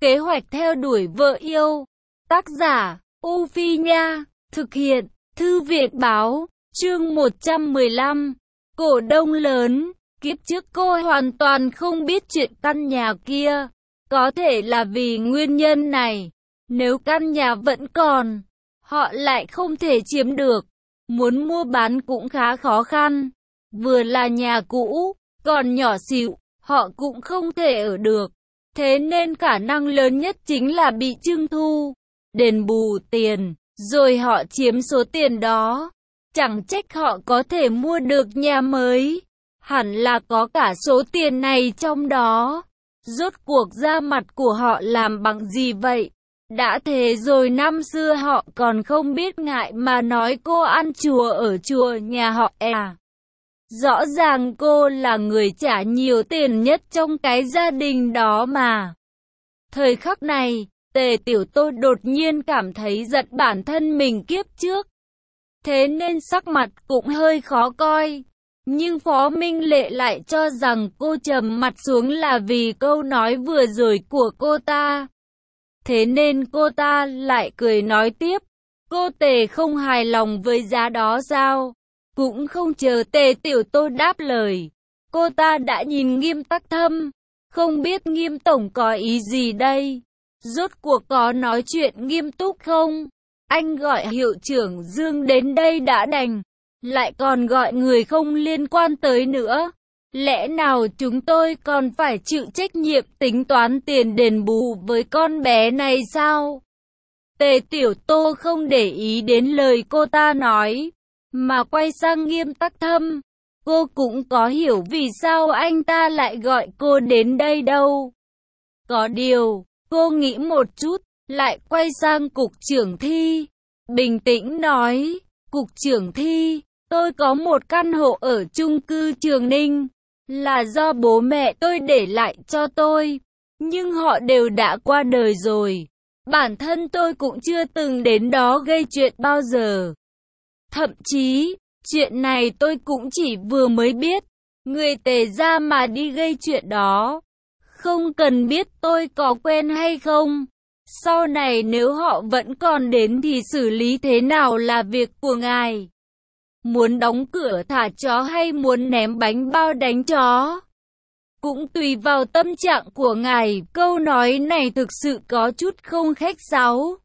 Kế hoạch theo đuổi vợ yêu. Tác giả, U Phi Nha. Thực hiện, Thư viện Báo. Chương 115. Cổ đông lớn. Kiếp trước cô hoàn toàn không biết chuyện căn nhà kia. Có thể là vì nguyên nhân này. Nếu căn nhà vẫn còn, họ lại không thể chiếm được. Muốn mua bán cũng khá khó khăn. Vừa là nhà cũ, còn nhỏ xíu, họ cũng không thể ở được. Thế nên khả năng lớn nhất chính là bị trưng thu, đền bù tiền, rồi họ chiếm số tiền đó. Chẳng trách họ có thể mua được nhà mới. Hẳn là có cả số tiền này trong đó. Rốt cuộc da mặt của họ làm bằng gì vậy? Đã thế rồi năm xưa họ còn không biết ngại mà nói cô ăn chùa ở chùa nhà họ à. Rõ ràng cô là người trả nhiều tiền nhất trong cái gia đình đó mà. Thời khắc này, Tề Tiểu Tô đột nhiên cảm thấy giận bản thân mình kiếp trước. Thế nên sắc mặt cũng hơi khó coi. Nhưng Phó Minh Lệ lại cho rằng cô trầm mặt xuống là vì câu nói vừa rồi của cô ta. Thế nên cô ta lại cười nói tiếp. Cô Tề không hài lòng với giá đó sao? Cũng không chờ Tề Tiểu Tô đáp lời. Cô ta đã nhìn Nghiêm Tắc Thâm. Không biết Nghiêm Tổng có ý gì đây? Rốt cuộc có nói chuyện nghiêm túc không? Anh gọi hiệu trưởng Dương đến đây đã đành. Lại còn gọi người không liên quan tới nữa. Lẽ nào chúng tôi còn phải chịu trách nhiệm tính toán tiền đền bù với con bé này sao? Tề Tiểu Tô không để ý đến lời cô ta nói, mà quay sang Nghiêm Tắc Thâm. Cô cũng có hiểu vì sao anh ta lại gọi cô đến đây đâu. Có điều, cô nghĩ một chút, lại quay sang Cục trưởng Thi. Bình tĩnh nói, Cục trưởng Thi, tôi có một căn hộ ở chung cư Trường Ninh, là do bố mẹ tôi để lại cho tôi, nhưng họ đều đã qua đời rồi. Bản thân tôi cũng chưa từng đến đó gây chuyện bao giờ. Thậm chí, chuyện này tôi cũng chỉ vừa mới biết, người Tề gia mà đi gây chuyện đó. Không cần biết tôi có quen hay không. Sau này nếu họ vẫn còn đến thì xử lý thế nào là việc của ngài. Muốn đóng cửa thả chó hay muốn ném bánh bao đánh chó, cũng tùy vào tâm trạng của ngài. Câu nói này thực sự có chút không khách sáo.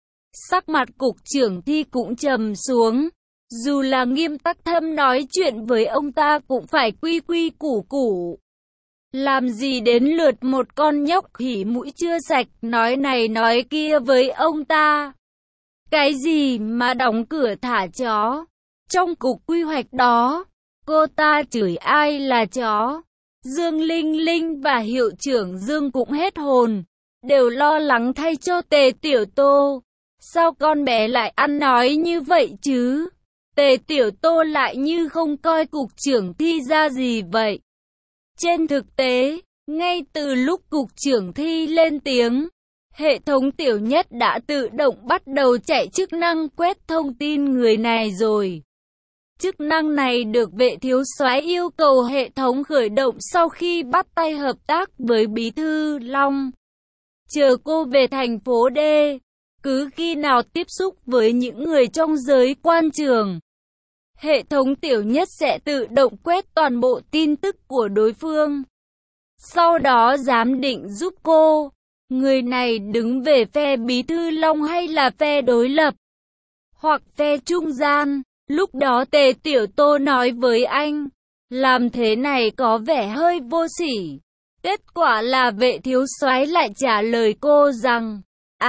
Sắc mặt Cục trưởng Thi cũng trầm xuống. Dù là Nghiêm Tắc Thâm nói chuyện với ông ta cũng phải quy quy củ củ. Làm gì đến lượt một con nhóc hỉ mũi chưa sạch nói này nói kia với ông ta. Cái gì mà đóng cửa thả chó? Trong cục quy hoạch đó, cô ta chửi ai là chó. Dương Linh Linh và hiệu trưởng Dương cũng hết hồn, đều lo lắng thay cho Tề Tiểu Tô. Sao con bé lại ăn nói như vậy chứ? Tề Tiểu Tô lại như không coi Cục trưởng Thi ra gì vậy. Trên thực tế, ngay từ lúc Cục trưởng Thi lên tiếng, hệ thống Tiểu Nhất đã tự động bắt đầu chạy chức năng quét thông tin người này rồi. Chức năng này được Vệ thiếu soái yêu cầu hệ thống khởi động sau khi bắt tay hợp tác với Bí thư Long. Chờ cô về thành phố D, cứ khi nào tiếp xúc với những người trong giới quan trường, hệ thống Tiểu Nhất sẽ tự động quét toàn bộ tin tức của đối phương. Sau đó giám định giúp cô, người này đứng về phe Bí thư Long hay là phe đối lập, hoặc phe trung gian. Lúc đó Tề Tiểu Tô nói với anh, làm thế này có vẻ hơi vô sỉ. Kết quả là Vệ thiếu soái lại trả lời cô rằng,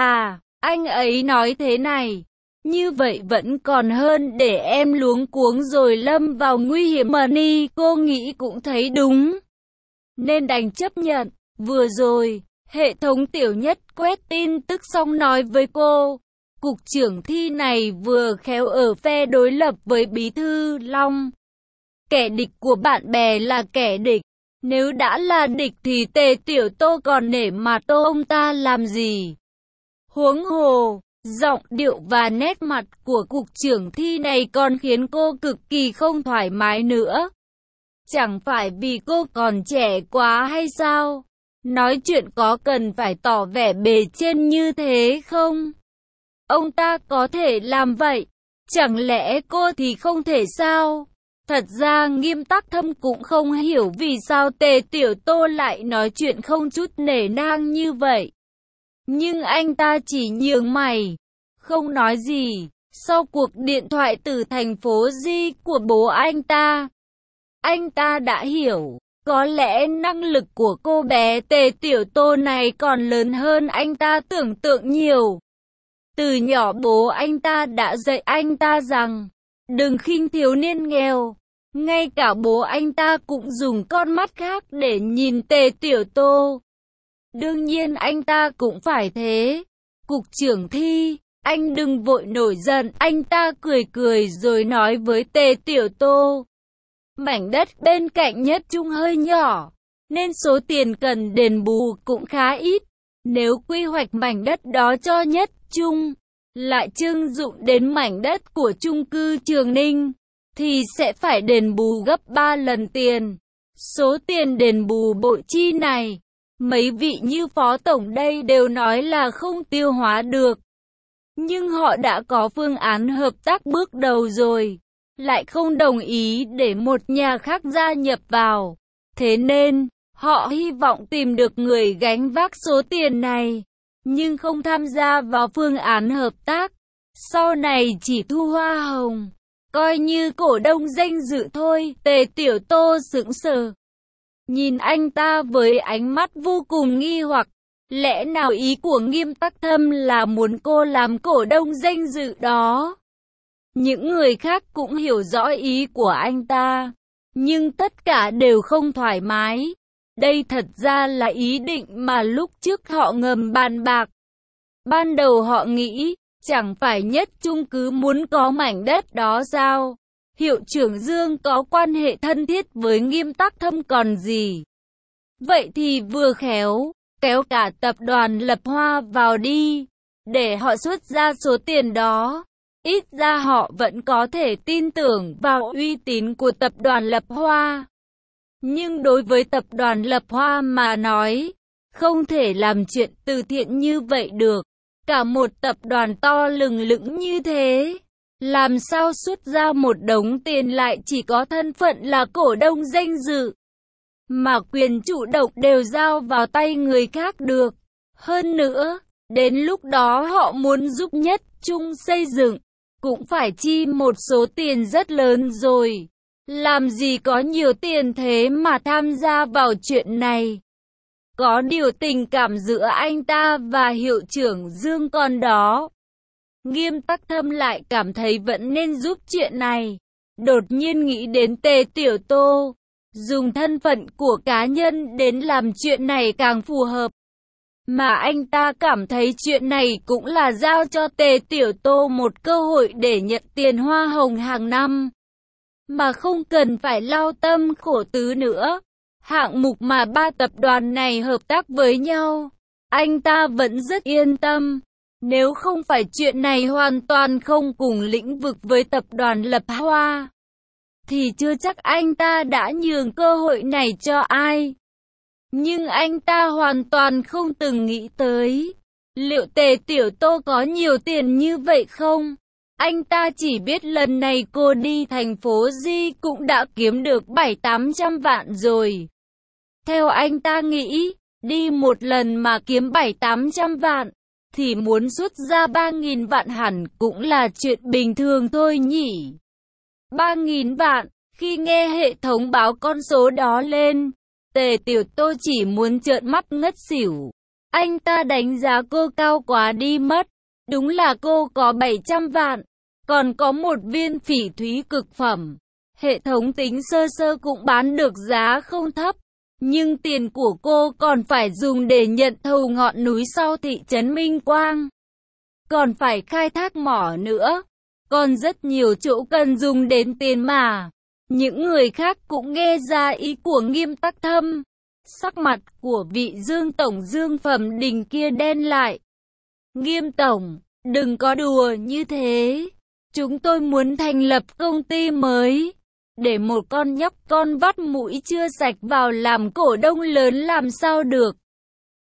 anh ấy nói thế này, như vậy vẫn còn hơn để em luống cuống rồi lâm vào nguy hiểm mà ni. Cô nghĩ cũng thấy đúng, nên đành chấp nhận. Vừa rồi, hệ thống Tiểu Nhất quét tin tức xong nói với cô, Cục trưởng Thi này vừa khéo ở phe đối lập với Bí thư Long. Kẻ địch của bạn bè là kẻ địch. Nếu đã là địch thì Tề Tiểu Tô còn nể mặt ông ta làm gì? Huống hồ, giọng điệu và nét mặt của Cục trưởng Thi này còn khiến cô cực kỳ không thoải mái nữa. Chẳng phải vì cô còn trẻ quá hay sao? Nói chuyện có cần phải tỏ vẻ bề trên như thế không? Ông ta có thể làm vậy. Chẳng lẽ cô thì không thể sao? Thật ra Nghiêm Tắc Thâm cũng không hiểu vì sao Tề Tiểu Tô lại nói chuyện không chút nể nang như vậy. Nhưng anh ta chỉ nhướng mày, không nói gì. Sau cuộc điện thoại từ thành phố Di của bố anh ta đã hiểu, có lẽ năng lực của cô bé Tề Tiểu Tô này còn lớn hơn anh ta tưởng tượng nhiều. Từ nhỏ bố anh ta đã dạy anh ta rằng, đừng khinh thiếu niên nghèo. Ngay cả bố anh ta cũng dùng con mắt khác để nhìn Tề Tiểu Tô. Đương nhiên anh ta cũng phải thế. Cục trưởng Thi, anh đừng vội nổi giận. Anh ta cười cười rồi nói với Tề Tiểu Tô. Mảnh đất bên cạnh Nhất Trung hơi nhỏ, nên số tiền cần đền bù cũng khá ít. Nếu quy hoạch mảnh đất đó cho Nhất Trung, lại trưng dụng đến mảnh đất của chung cư Trường Ninh, thì sẽ phải đền bù gấp 3 lần tiền. Số tiền đền bù bội chi này, mấy vị như Phó Tổng đây đều nói là không tiêu hóa được. Nhưng họ đã có phương án hợp tác bước đầu rồi, lại không đồng ý để một nhà khác gia nhập vào. Thế nên, họ hy vọng tìm được người gánh vác số tiền này, nhưng không tham gia vào phương án hợp tác. Sau này chỉ thu hoa hồng, coi như cổ đông danh dự thôi. Tề Tiểu Tô sững sờ, nhìn anh ta với ánh mắt vô cùng nghi hoặc. Lẽ nào ý của Nghiêm Tắc Thâm là muốn cô làm cổ đông danh dự đó? Những người khác cũng hiểu rõ ý của anh ta, nhưng tất cả đều không thoải mái. Đây thật ra là ý định mà lúc trước họ ngầm bàn bạc. Ban đầu họ nghĩ, chẳng phải Nhất Trung cứ muốn có mảnh đất đó sao? Hiệu trưởng Dương có quan hệ thân thiết với Nghiêm Tắc Thâm còn gì. Vậy thì vừa khéo, kéo cả tập đoàn Lập Hoa vào đi, để họ xuất ra số tiền đó. Ít ra họ vẫn có thể tin tưởng vào uy tín của tập đoàn Lập Hoa. Nhưng đối với tập đoàn Lập Hoa mà nói, không thể làm chuyện từ thiện như vậy được. Cả một tập đoàn to lừng lững như thế, làm sao xuất ra một đống tiền lại chỉ có thân phận là cổ đông danh dự, mà quyền chủ động đều giao vào tay người khác được. Hơn nữa, đến lúc đó họ muốn giúp Nhất Trung xây dựng, cũng phải chi một số tiền rất lớn rồi. Làm gì có nhiều tiền thế mà tham gia vào chuyện này. Có điều tình cảm giữa anh ta và hiệu trưởng Dương còn đó. Nghiêm Tắc Thâm lại cảm thấy vẫn nên giúp chuyện này. Đột nhiên nghĩ đến Tề Tiểu Tô, dùng thân phận của cá nhân đến làm chuyện này càng phù hợp. Mà anh ta cảm thấy chuyện này cũng là giao cho Tề Tiểu Tô một cơ hội để nhận tiền hoa hồng hàng năm, mà không cần phải lao tâm khổ tứ nữa. Hạng mục mà ba tập đoàn này hợp tác với nhau, anh ta vẫn rất yên tâm. Nếu không phải chuyện này hoàn toàn không cùng lĩnh vực với tập đoàn Lập Hoa, thì chưa chắc anh ta đã nhường cơ hội này cho ai. Nhưng anh ta hoàn toàn không từng nghĩ tới, liệu Tề Tiểu Tô có nhiều tiền như vậy không? Anh ta chỉ biết lần này cô đi thành phố Di cũng đã kiếm được 700-800 vạn rồi. Theo anh ta nghĩ, đi một lần mà kiếm 700-800 vạn, thì muốn xuất ra 3.000 vạn hẳn cũng là chuyện bình thường thôi nhỉ. 3.000 vạn, khi nghe hệ thống báo con số đó lên, Tề Tiểu Tô chỉ muốn trợn mắt ngất xỉu. Anh ta đánh giá cô cao quá đi mất. Đúng là cô có 700 vạn, còn có một viên phỉ thúy cực phẩm. Hệ thống tính sơ sơ cũng bán được giá không thấp. Nhưng tiền của cô còn phải dùng để nhận thầu ngọn núi sau thị trấn Minh Quang. Còn phải khai thác mỏ nữa. Còn rất nhiều chỗ cần dùng đến tiền mà. Những người khác cũng nghe ra ý của Nghiêm Tắc Thâm. Sắc mặt của vị Dương Tổng Dương Phẩm Đình kia đen lại. Nghiêm Tổng, đừng có đùa như thế. Chúng tôi muốn thành lập công ty mới. Để một con nhóc con vắt mũi chưa sạch vào làm cổ đông lớn làm sao được.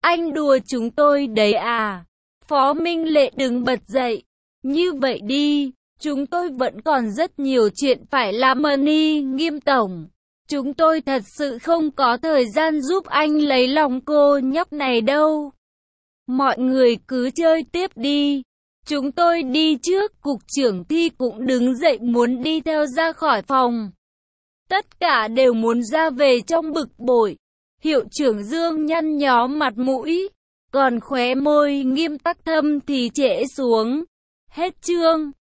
Anh đùa chúng tôi đấy à? Phó Minh Lệ đứng bật dậy. Như vậy đi, chúng tôi vẫn còn rất nhiều chuyện phải làm Ni Nghiêm tổng. Chúng tôi thật sự không có thời gian giúp anh lấy lòng cô nhóc này đâu. Mọi người cứ chơi tiếp đi. Chúng tôi đi trước, cục trưởng Thi cũng đứng dậy muốn đi theo ra khỏi phòng. Tất cả đều muốn ra về trong bực bội. Hiệu trưởng Dương nhăn nhó mặt mũi, còn khóe môi Nghiêm Tắc Thâm thì trễ xuống. Hết chương.